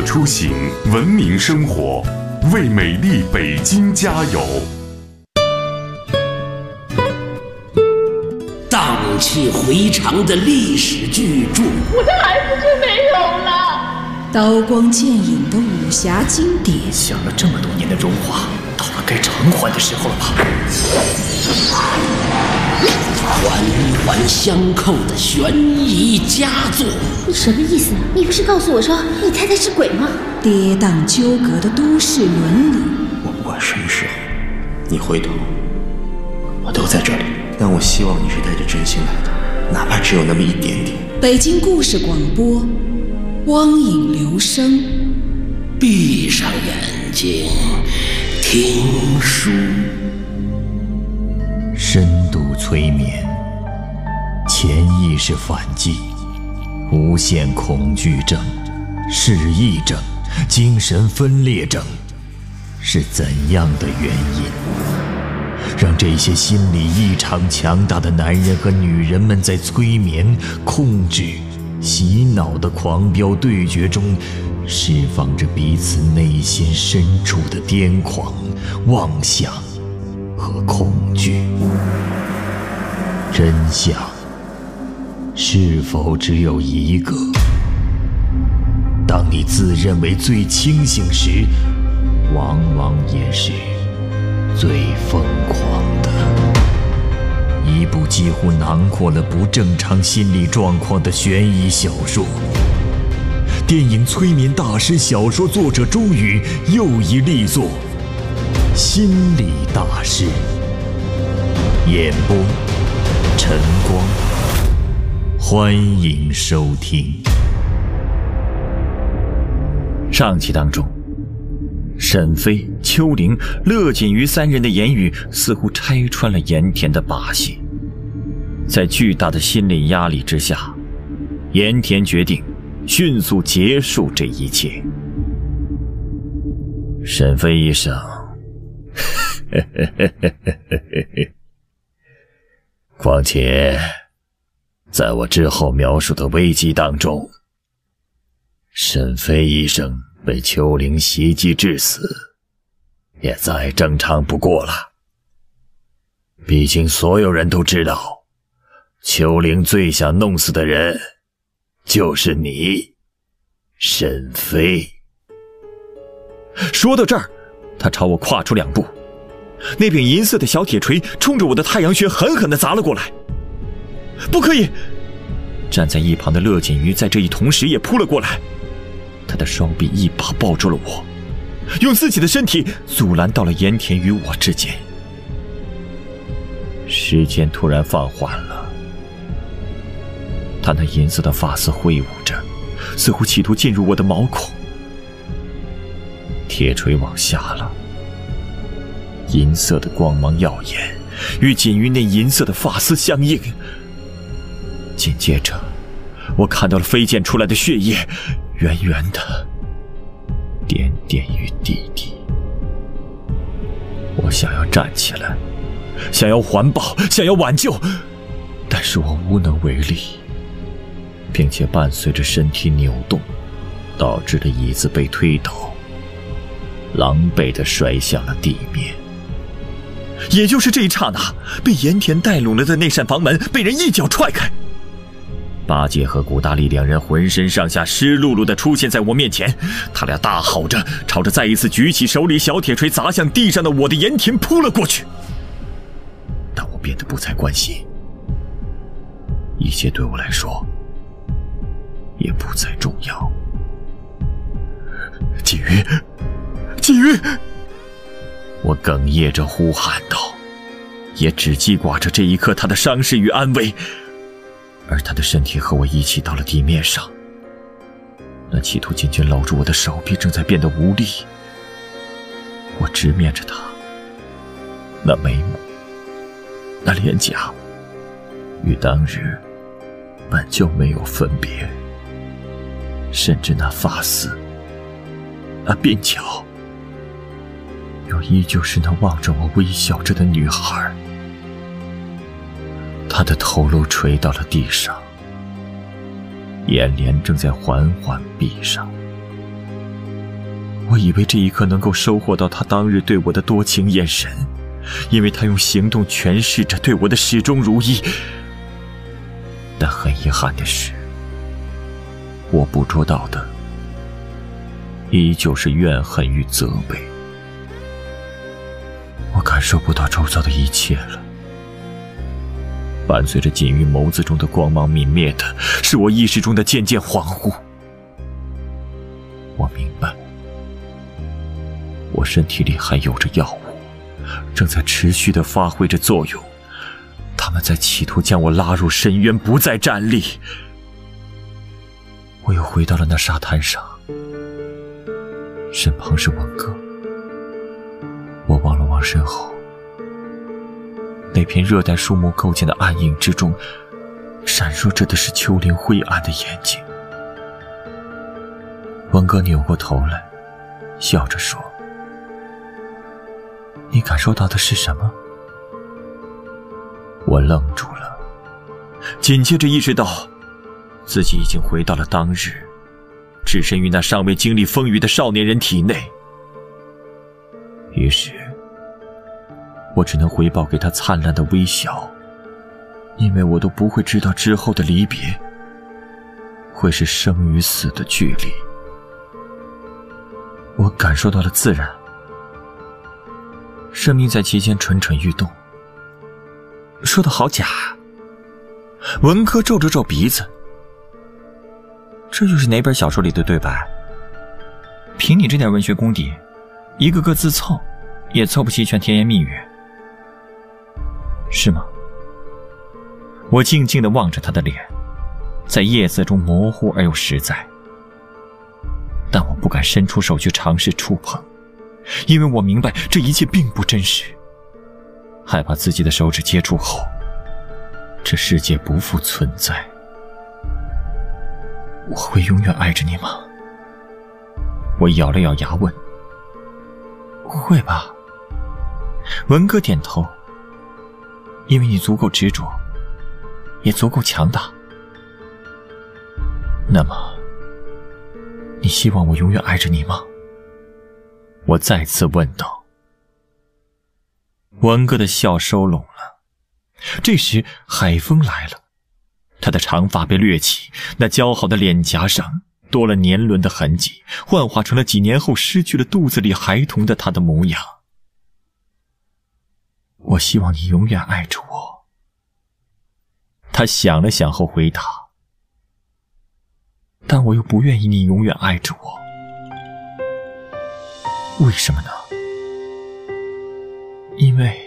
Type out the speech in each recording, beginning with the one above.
出行，文明生活，为美丽北京加油！ 荡气回肠的历史巨著， 我的孩子就没有了。 刀光剑影的武侠经典， 想了这么多年的荣华，到了该偿还的时候了吧？ 环环相扣的悬疑佳作。 你什么意思？你不是告诉我说你太太是鬼吗？ 跌宕纠葛的都市伦理。 我不管什么时候你回头，我都在这里。但我希望你是带着真心来的，哪怕只有那么一点点。 北京故事广播，光影留声。 闭上眼睛，听书。 深度催眠，潜意识反击，无限恐惧症、失忆症、精神分裂症，是怎样的原因，让这些心理异常强大的男人和女人们在催眠、控制、洗脑的狂飙对决中，释放着彼此内心深处的癫狂、妄想和恐惧？真相是否只有一个？当你自认为最清醒时，往往也是最疯狂的。一部几乎囊括了不正常心理状况的悬疑小说。电影催眠大师小说作者周宇又一力作《心理大师》，演播晨光，欢迎收听。上期当中，沈飞、秋玲、乐锦瑜三人的言语似乎拆穿了盐田的把戏。在巨大的心理压力之下，盐田决定迅速结束这一切。沈飞医生，况且在我之后描述的危机当中，沈飞医生被秋玲袭击致死，也再正常不过了。毕竟所有人都知道，秋玲最想弄死的人就是你，沈飞。说到这儿，他朝我跨出2步，那柄银色的小铁锤冲着我的太阳穴狠狠地砸了过来。不可以！站在一旁的乐锦瑜在这一同时也扑了过来，他的双臂一把抱住了我，用自己的身体阻拦到了盐田与我之间。时间突然放缓了，他那银色的发丝挥舞着，似乎企图进入我的毛孔。铁锤往下了，银色的光芒耀眼，与锦瑜那银色的发丝相应。紧接着，我看到了飞溅出来的血液，圆圆的，点点于地底。我想要站起来，想要环抱，想要挽救，但是我无能为力，并且伴随着身体扭动，导致了椅子被推倒，狼狈地摔向了地面。也就是这一刹那，被盐田带拢了的那扇房门被人一脚踹开。八戒和古大力两人浑身上下湿漉漉地出现在我面前，他俩大吼着朝着再一次举起手里小铁锤砸向地上的我的盐田扑了过去。但我变得不再关心，一切对我来说也不再重要。锦瑜，锦瑜！我哽咽着呼喊道，也只记挂着这一刻他的伤势与安危。而他的身体和我一起到了地面上，那企图紧紧搂住我的手臂正在变得无力。我直面着他，那眉目，那脸颊，与当日本就没有分别，甚至那发丝，那鬓角，又依旧是那望着我微笑着的女孩。他的头颅垂到了地上，眼帘正在缓缓闭上。 我以为这一刻能够收获到他当日对我的多情眼神，因为他用行动诠释着对我的始终如一。但很遗憾的是，我捕捉到的依旧是怨恨与责备。我感受不到周遭的一切了，伴随着锦玉眸子中的光芒泯灭的是我意识中的渐渐恍惚。我明白，我身体里还有着药物，正在持续地发挥着作用，他们在企图将我拉入深渊，不再站立。我又回到了那沙滩上，身旁是文哥。我望了望身后，那片热带树木构建的暗影之中，闪烁着的是丘陵灰暗的眼睛。文哥扭过头来，笑着说：“你感受到的是什么？”我愣住了，紧接着意识到自己已经回到了当日置身于那尚未经历风雨的少年人体内。于是我只能回报给他灿烂的微笑，因为我都不会知道之后的离别会是生与死的距离。我感受到了自然，生命在其间蠢蠢欲动。说得好假。文科皱着皱鼻子，这又是哪本小说里的对白？凭你这点文学功底，一个个自凑也凑不齐全甜言蜜语，是吗？我静静地望着他的脸，在夜色中模糊而又实在，但我不敢伸出手去尝试触碰，因为我明白这一切并不真实，害怕自己的手指接触后，这世界不复存在。我会永远爱着你吗？我咬了咬牙问。会吧。文哥点头，因为你足够执着，也足够强大。那么你希望我永远爱着你吗？我再次问道。文哥的笑收拢了。这时海风来了，他的长发被掠起，那姣好的脸颊上多了年轮的痕迹，幻化成了几年后失去了肚子里孩童的他的模样。我希望你永远爱着我。他想了想后回答，但我又不愿意你永远爱着我。为什么呢？因为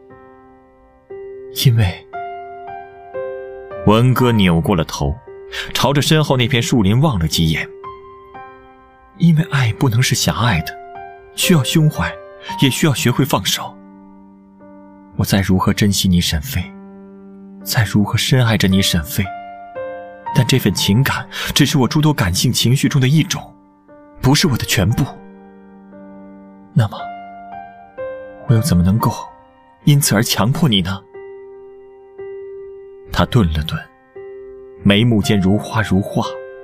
文哥扭过了头，朝着身后那片树林望了几眼。因为爱不能是狭隘的，需要胸怀，也需要学会放手。我再如何珍惜你沈飞，再如何深爱着你沈飞，但这份情感只是我诸多感性情绪中的一种，不是我的全部。那么我又怎么能够因此而强迫你呢？他顿了顿，眉目间如花如画。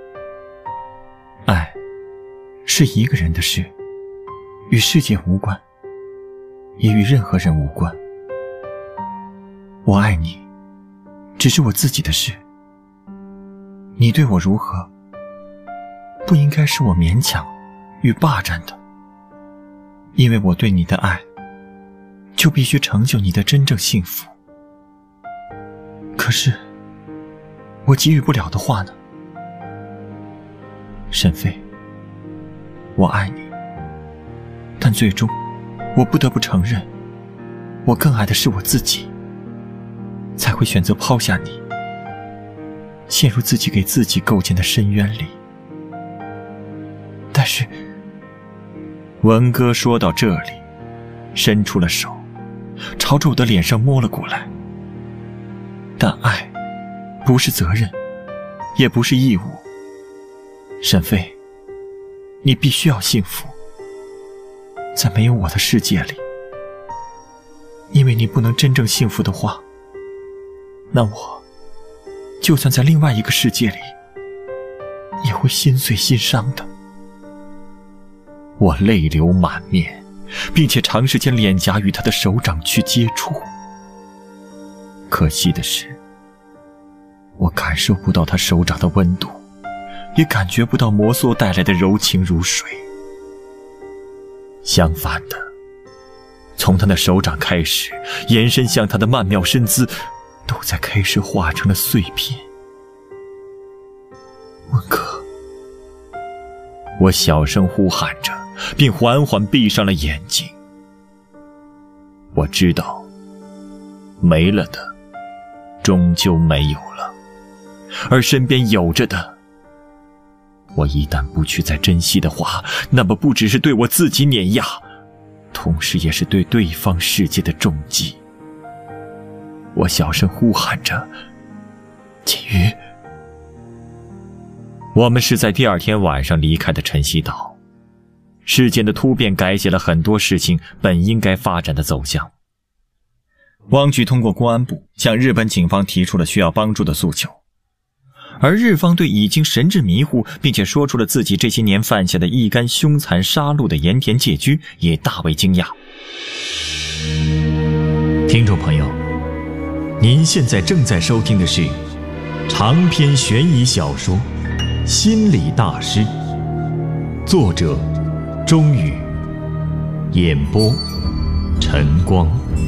爱是一个人的事，与世界无关，也与任何人无关。我爱你，只是我自己的事。你对我如何，不应该是我勉强与霸占的，因为我对你的爱，就必须成就你的真正幸福。可是我给予不了的话呢？沈飞，我爱你，但最终我不得不承认，我更爱的是我自己，才会选择抛下你，陷入自己给自己构建的深渊里。但是文哥说到这里，伸出了手，朝着我的脸上摸了过来。但爱不是责任，也不是义务。沈飞，你必须要幸福，在没有我的世界里。因为你不能真正幸福的话，那我就算在另外一个世界里，也会心碎心伤的。 我泪流满面，并且长时间脸颊与他的手掌去接触。可惜的是，我感受不到他手掌的温度，也感觉不到摩挲带来的柔情如水。相反的，从他的手掌开始，延伸向他的曼妙身姿，都在开始化成了碎片。文哥，我小声呼喊着，并缓缓闭上了眼睛。我知道，没了的终究没有了，而身边有着的，我一旦不去再珍惜的话，那么不只是对我自己碾压，同时也是对对方世界的重击。我小声呼喊着，锦瑜。我们是在第二天晚上离开的晨曦岛。事件的突变改写了很多事情本应该发展的走向。汪局通过公安部向日本警方提出了需要帮助的诉求，而日方对已经神志迷糊并且说出了自己这些年犯下的一干凶残杀戮的盐田介居也大为惊讶。听众朋友，您现在正在收听的是长篇悬疑小说《心理大师》，作者钟宇，演播晨光。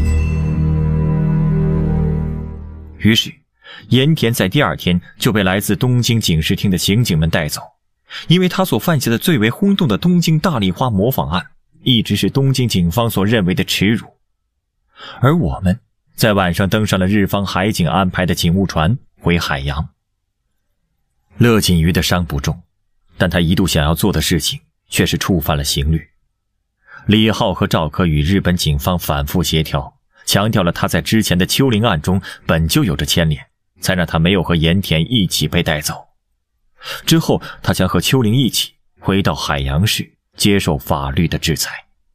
于是盐田在第二天就被来自东京警视厅的刑警们带走，因为他所犯下的最为轰动的东京大丽花模仿案一直是东京警方所认为的耻辱。而我们在晚上登上了日方海警安排的警务船回海洋。乐锦瑜的伤不重，但他一度想要做的事情却是触犯了刑律。李浩和赵科与日本警方反复协调，强调了他在之前的秋陵案中本就有着牵连，才让他没有和盐田一起被带走。之后他将和秋陵一起回到海洋市接受法律的制裁。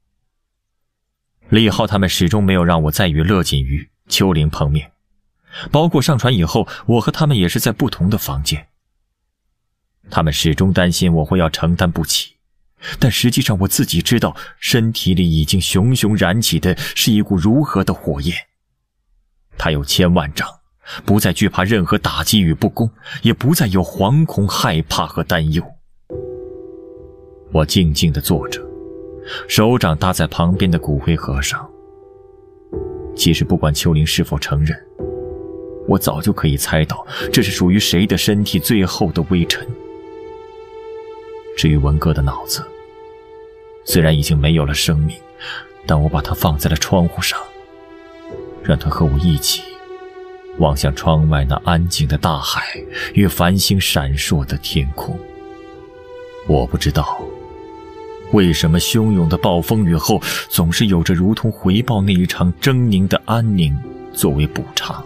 李浩他们始终没有让我再与乐锦瑜、秋陵碰面，包括上船以后，我和他们也是在不同的房间。他们始终担心我会要承担不起，但实际上我自己知道，身体里已经熊熊燃起的是一股如何的火焰。它有千万丈，不再惧怕任何打击与不公，也不再有惶恐、害怕和担忧。我静静地坐着，手掌搭在旁边的骨灰盒上。其实不管秋陵是否承认，我早就可以猜到这是属于谁的身体最后的微尘。至于文哥的脑子，虽然已经没有了生命，但我把它放在了窗户上，让它和我一起望向窗外那安静的大海与繁星闪烁的天空。我不知道为什么汹涌的暴风雨后总是有着如同回报那一场狰狞的安宁作为补偿。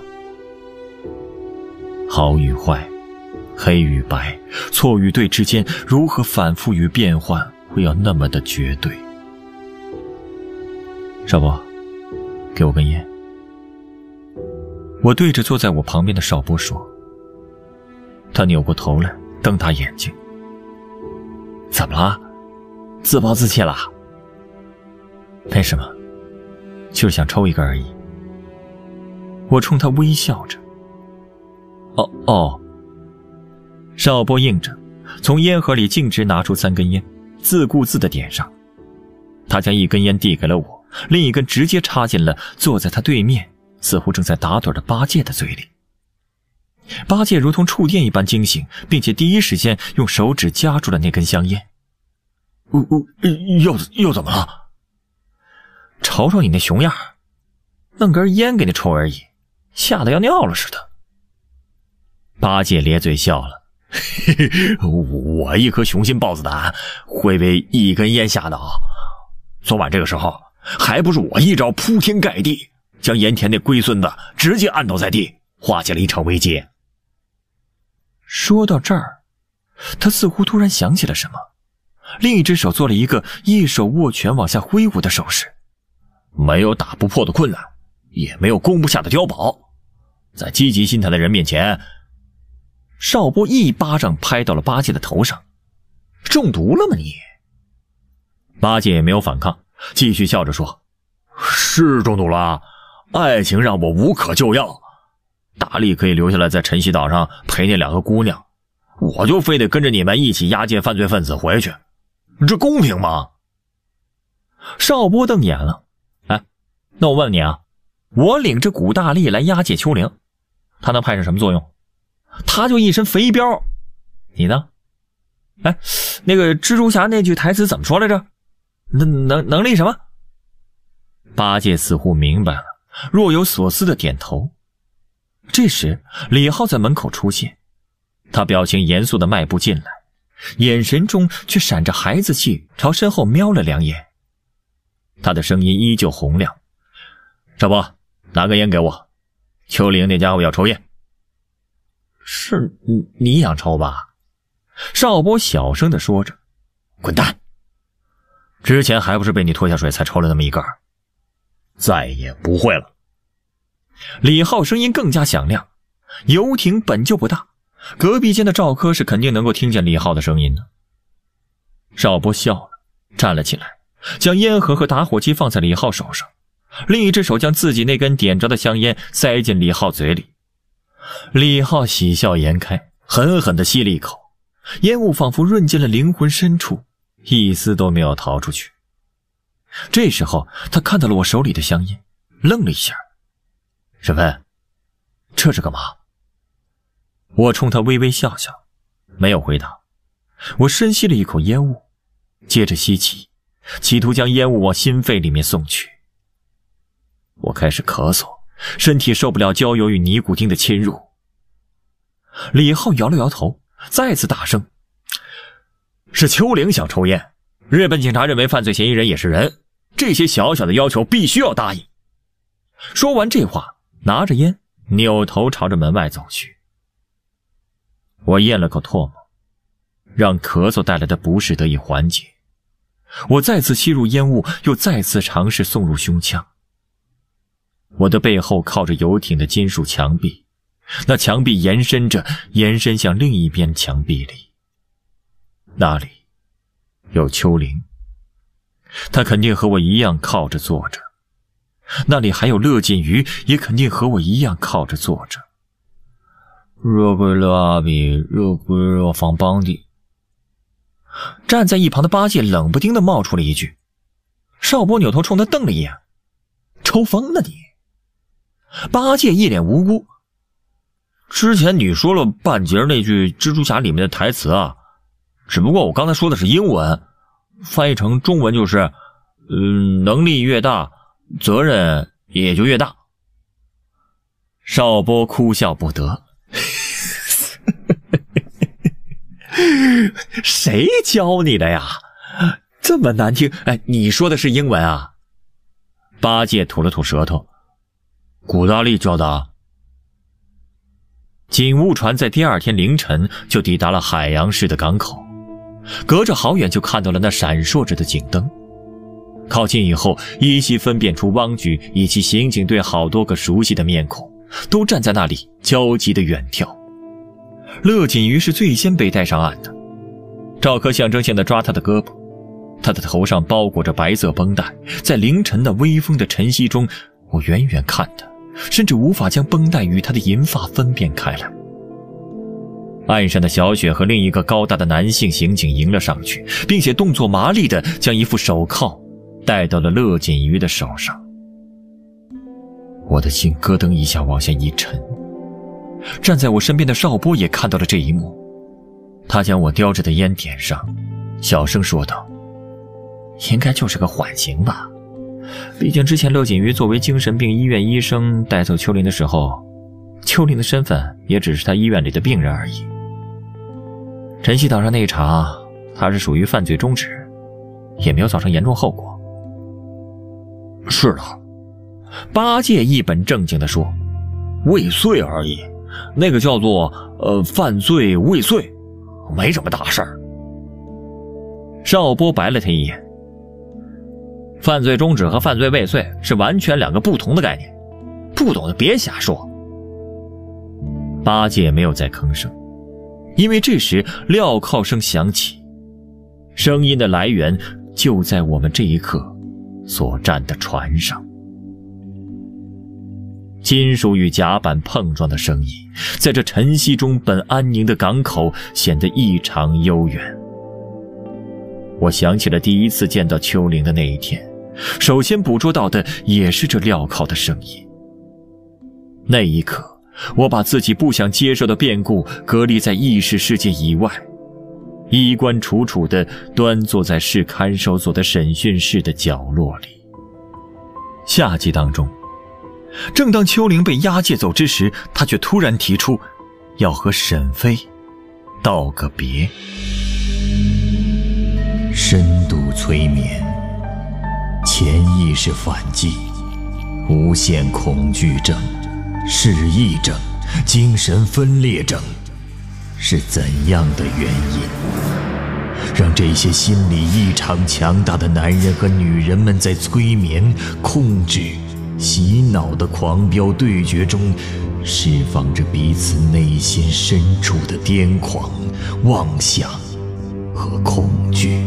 好与坏，黑与白，错与对之间如何反复与变换，会要那么的绝对。少波，给我根烟。我对着坐在我旁边的少波说。他扭过头来，瞪大眼睛。怎么了？自暴自弃了？没什么，就是想抽一根而已。我冲他微笑着。哦。少波应着，从烟盒里径直拿出3根烟，自顾自地点上。他将一根烟递给了我，另一根直接插进了坐在他对面似乎正在打盹的八戒的嘴里。八戒如同触电一般惊醒，并且第一时间用手指夹住了那根香烟。又怎么了？瞅瞅你那熊样，弄根烟给你抽而已，吓得要尿了似的。八戒咧嘴笑了。我一颗雄心豹子胆会被一根烟吓到？昨晚这个时候还不是我一招铺天盖地，将盐田那龟孙子直接按倒在地，化解了一场危机。说到这儿，他似乎突然想起了什么，另一只手做了一个一手握拳往下挥舞的手势。没有打不破的困难，也没有攻不下的碉堡，在积极心态的人面前，少波一巴掌拍到了八戒的头上。中毒了吗你？ 八戒也没有反抗，继续笑着说：“是中毒了，爱情让我无可救药。大力可以留下来在晨曦岛上陪那2个姑娘，我就非得跟着你们一起押解犯罪分子回去，这公平吗？”邵波瞪眼了：“哎，那我问你啊，我领着古大力来押解秋灵，他能派上什么作用？他就一身肥膘，你呢？哎，那个蜘蛛侠那句台词怎么说来着？能力什么？”八戒似乎明白了，若有所思的点头。这时李浩在门口出现，他表情严肃地迈步进来，眼神中却闪着孩子气，朝身后瞄了2眼。他的声音依旧洪亮：“少波，拿根烟给我，秋灵那家伙要抽烟。”“是你想抽吧？”少波小声地说着。“滚蛋！之前还不是被你拖下水才抽了那么一根，再也不会了。”李浩声音更加响亮，游艇本就不大，隔壁间的赵科是肯定能够听见李浩的声音的。少波笑了，站了起来，将烟盒和打火机放在李浩手上，另一只手将自己那根点着的香烟塞进李浩嘴里。李浩喜笑颜开，狠狠地吸了一口，烟雾仿佛润进了灵魂深处，一丝都没有逃出去。这时候他看到了我手里的香烟，愣了一下：“沈飞，这是干嘛？”我冲他微微笑笑，没有回答。我深吸了一口烟雾，接着吸气，企图将烟雾往心肺里面送去。我开始咳嗽，身体受不了焦油与尼古丁的侵入。李浩摇了摇头，再次大声：“是秋灵想抽烟，日本警察认为犯罪嫌疑人也是人，这些小小的要求必须要答应。”说完这话，拿着烟扭头朝着门外走去。我咽了口唾沫，让咳嗽带来的不适得以缓解。我再次吸入烟雾，又再次尝试送入胸腔。我的背后靠着游艇的金属墙壁，那墙壁延伸向另一边墙壁里，那里有秋灵，他肯定和我一样靠着坐着。那里还有乐锦瑜，也肯定和我一样靠着坐着。热归热阿比，热归热防邦地。站在一旁的八戒冷不丁地冒出了一句。邵波扭头冲他瞪了一眼：“抽风了你？”八戒一脸无辜：“之前你说了半截那句蜘蛛侠里面的台词啊，只不过我刚才说的是英文，翻译成中文就是能力越大，责任也就越大。”邵波哭笑不得：“谁教你的呀？这么难听！哎，你说的是英文啊？”八戒吐了吐舌头：“古大力教的。”警务船在第2天凌晨就抵达了海洋市的港口，隔着好远就看到了那闪烁着的警灯。靠近以后，依稀分辨出汪局以及刑警队好多个熟悉的面孔，都站在那里焦急地远眺。乐锦瑜是最先被带上岸的，赵科象征性地抓他的胳膊，他的头上包裹着白色绷带，在凌晨的微风的晨曦中，我远远看他，甚至无法将绷带与他的银发分辨开来。岸上的小雪和另一个高大的男性刑警迎了上去，并且动作麻利地将一副手铐戴到了乐锦瑜的手上。我的心咯噔一下往下一沉。站在我身边的邵波也看到了这一幕，他将我叼着的烟点上，小声说道：“应该就是个缓刑吧，毕竟之前乐锦瑜作为精神病医院医生带走秋灵的时候，秋灵的身份也只是他医院里的病人而已。晨曦岛上那一场，他是属于犯罪中止，也没有造成严重后果。”“是的。”八戒一本正经地说，“未遂而已，那个叫做犯罪未遂，没什么大事儿。”邵波白了他一眼：“犯罪中止和犯罪未遂是完全2个不同的概念，不懂的别瞎说。”八戒没有再吭声，因为这时镣铐声响起，声音的来源就在我们这一刻所站的船上。金属与甲板碰撞的声音，在这晨曦中本安宁的港口显得异常悠远。我想起了第一次见到丘陵的那一天，首先捕捉到的也是这镣铐的声音。那一刻，我把自己不想接受的变故隔离在意识世界以外，衣冠楚楚地端坐在市看守所的审讯室的角落里。下集当中，正当丘陵被押解走之时，他却突然提出要和沈飞道个别。深度催眠，潜意识反击，无限恐惧症，失忆症，精神分裂症，是怎样的原因让这些心理异常强大的男人和女人们在催眠、控制、洗脑的狂飙对决中释放着彼此内心深处的癫狂、妄想和恐惧？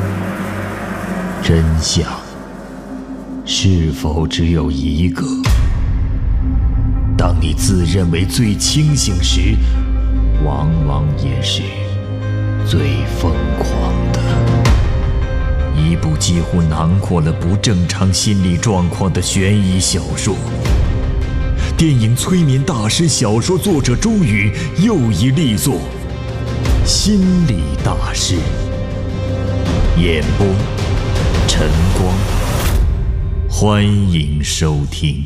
真相是否只有一个？当你自认为最清醒时，往往也是最疯狂的。一部几乎囊括了不正常心理状况的悬疑小说。电影催眠大师小说作者周宇又一力作《心理大师》，演播晨光，欢迎收听。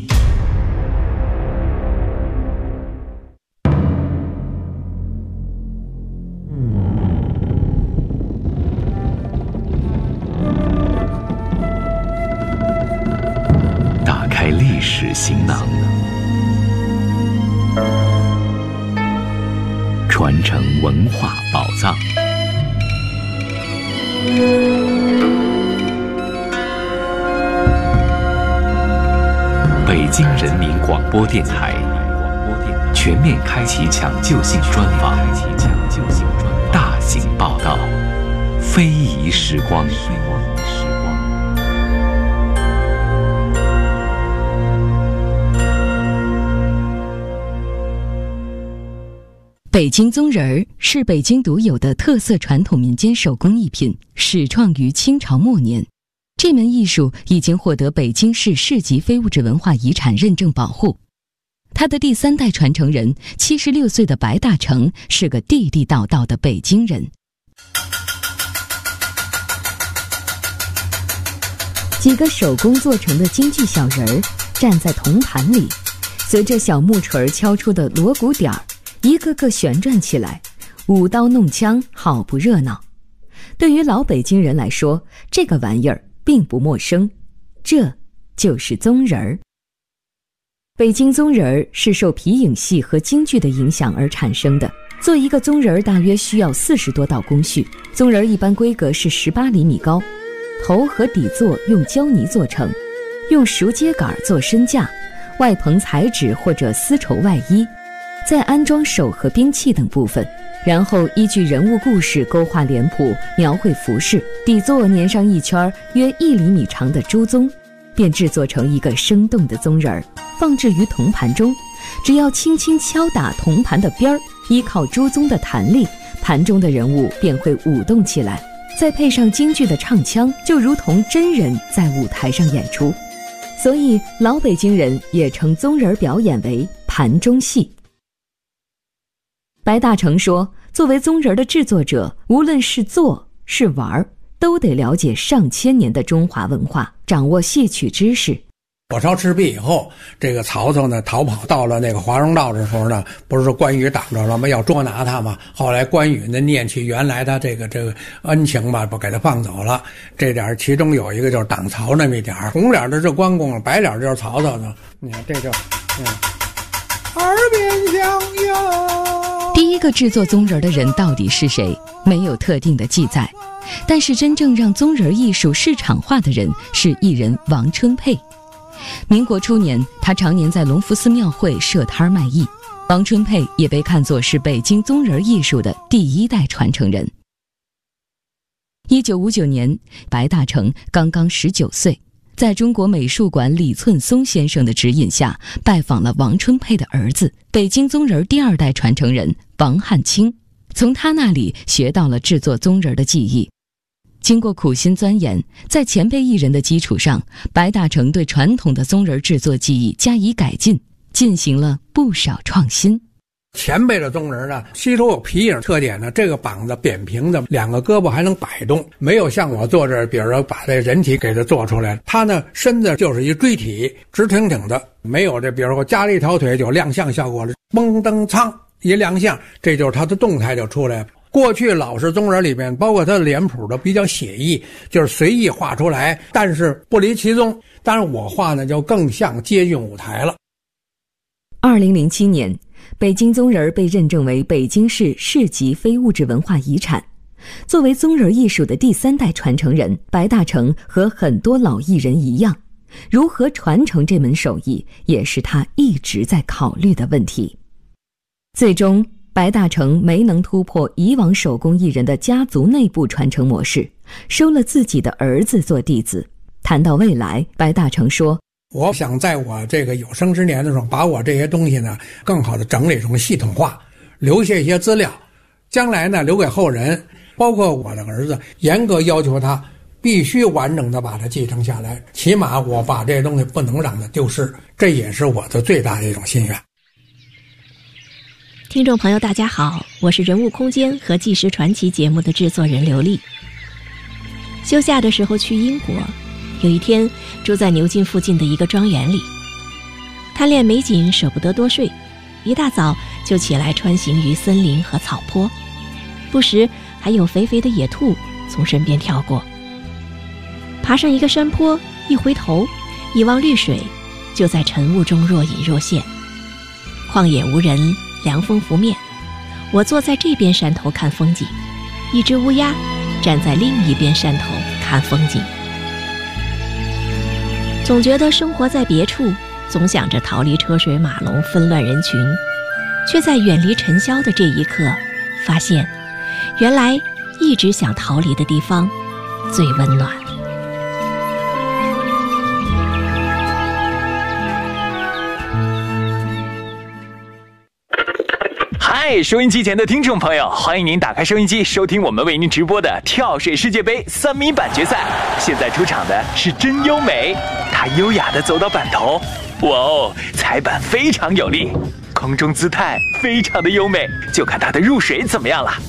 打开历史行囊，传承文化宝藏。北京人民广播电台全面开启抢救性专访，大型报道，非遗时光。 北京棕人儿是北京独有的特色传统民间手工艺品，始创于清朝末年。这门艺术已经获得北京市市级非物质文化遗产认证保护。他的第3代传承人76岁的白大成是个地地道道的北京人。几个手工做成的京剧小人儿站在铜盘里，随着小木锤敲出的锣鼓点儿，一个个旋转起来，舞刀弄枪，好不热闹。对于老北京人来说，这个玩意儿并不陌生，这就是棕人儿。北京棕人儿是受皮影戏和京剧的影响而产生的。做一个棕人儿大约需要40多道工序。棕人儿一般规格是18厘米高，头和底座用胶泥做成，用熟秸秆做身架，外棚彩纸或者丝绸外衣，再安装手和兵器等部分，然后依据人物故事勾画脸谱，描绘服饰，底座粘上一圈约1厘米长的猪鬃，便制作成一个生动的棕人儿，放置于铜盘中。只要轻轻敲打铜盘的边儿，依靠猪鬃的弹力，盘中的人物便会舞动起来，再配上京剧的唱腔，就如同真人在舞台上演出。所以老北京人也称棕人表演为盘中戏。白大成说，作为棕人的制作者，无论是做是玩，都得了解上千年的中华文化，掌握戏曲知识。 火烧赤壁以后，这个曹操呢逃跑到了那个华容道的时候呢，不是关羽挡着了吗？要捉拿他嘛。后来关羽呢念起原来他这个恩情吧，不给他放走了。这点其中有一个就是挡曹那么一点，红脸的是关公，白脸就是曹操呢。你看这就耳边响哟。 第一个制作棕人的人到底是谁？没有特定的记载，但是真正让棕人艺术市场化的人是艺人王春佩。民国初年，他常年在隆福寺庙会设摊卖艺。王春佩也被看作是北京棕人艺术的第1代传承人。 1959年，白大成刚刚19岁，在中国美术馆李寸松先生的指引下，拜访了王春佩的儿子，北京宗人第2代传承人王汉卿，从他那里学到了制作宗人的技艺。经过苦心钻研，在前辈艺人的基础上，白大成对传统的宗人制作技艺加以改进，进行了不少创新。 前辈的宗人呢，西周有皮影特点呢，这个膀子扁平的，2个胳膊还能摆动，没有像我坐这儿，比如说把这人体给它做出来，他呢身子就是一锥体，直挺挺的，没有这比如说加了一条腿就亮相效果了，嘣噔苍一亮相，这就是他的动态就出来了。过去老式宗人里面，包括他的脸谱都比较写意，就是随意画出来，但是不离其宗。当然我画呢就更像接近舞台了。 2007年，北京宗人被认证为北京市市级非物质文化遗产。作为宗人艺术的第3代传承人，白大成和很多老艺人一样，如何传承这门手艺，也是他一直在考虑的问题。最终，白大成没能突破以往手工艺人的家族内部传承模式，收了自己的儿子做弟子。谈到未来，白大成说， 我想在我这个有生之年的时候，把我这些东西呢更好的整理成系统化，留下一些资料，将来呢留给后人，包括我的儿子，严格要求他必须完整的把它继承下来，起码我把这些东西不能让它丢失，这也是我的最大的一种心愿。 听众朋友大家好，我是人物空间和纪实传奇节目的制作人刘丽。休假的时候去英国，有一天住在牛津附近的一个庄园里，贪恋美景舍不得多睡，一大早就起来穿行于森林和草坡，不时还有肥肥的野兔从身边跳过。爬上一个山坡，一回头一望绿水，就在晨雾中若隐若现。旷野无人，凉风拂面，我坐在这边山头看风景，一只乌鸦站在另一边山头看风景。总觉得生活在别处，总想着逃离车水马龙纷乱人群，却在远离尘嚣的这一刻，发现原来一直想逃离的地方最温暖。 嗨，收音机前的听众朋友，欢迎您打开收音机，收听我们为您直播的跳水世界杯3米板决赛。现在出场的是真优美，她优雅地走到板头，哇哦，踩板非常有力，空中姿态非常的优美，就看她的入水怎么样了。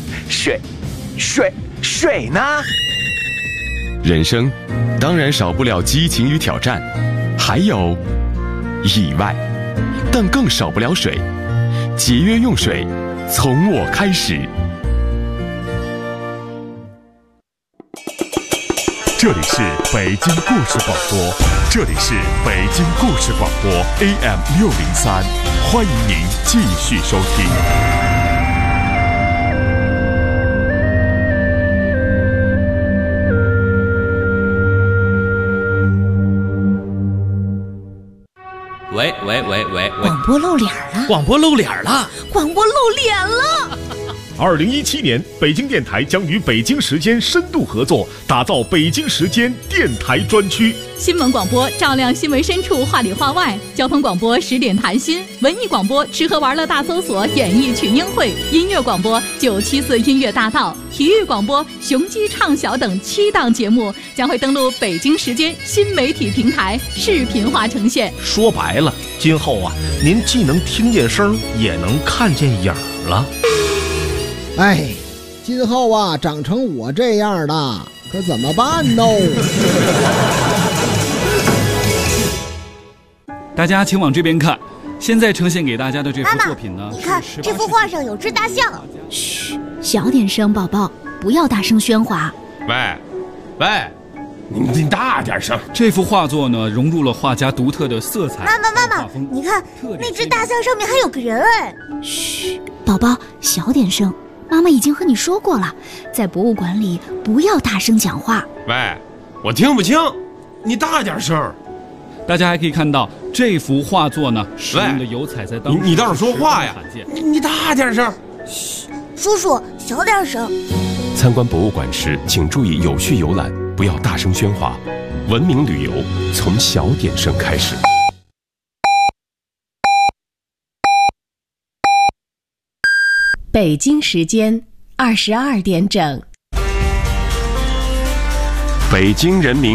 水呢？ 人生当然少不了激情与挑战，还有意外，但更少不了水。节约用水，从我开始。这里是北京故事广播，这里是北京故事广播 AM603，欢迎您继续收听。 喂， 广播露脸了！ 广播露脸了！ 广播露脸了 ！2017年，北京电台将与北京时间深度合作，打造北京时间电台专区。 新闻广播照亮新闻深处，话里话外；交通广播10点谈心；文艺广播吃喝玩乐大搜索，演艺群英会；音乐广播974音乐大道；体育广播雄鸡唱晓等7档节目将会登陆北京时间新媒体平台，视频化呈现。 说白了，今后啊，您既能听见声，也能看见影儿了。 哎，今后啊，长成我这样的，可怎么办呢？ 大家请往这边看，现在呈现给大家的这幅作品呢， 你看这幅画上有只大象。 嘘，小点声，宝宝，不要大声喧哗。 喂，你大点声。 这幅画作呢，融入了画家独特的色彩。 妈妈，你看那只大象上面还有个人哎。 嘘，宝宝，小点声。妈妈已经和你说过了，在博物馆里不要大声讲话。 喂，我听不清，你大点声。 大家还可以看到这幅画作呢，使用的油彩在当时你倒是说话呀！你大点声。 嘘，叔叔小点声。 参观博物馆时，请注意有序游览，不要大声喧哗。文明旅游从小点声开始。 北京时间22点整。 北京人民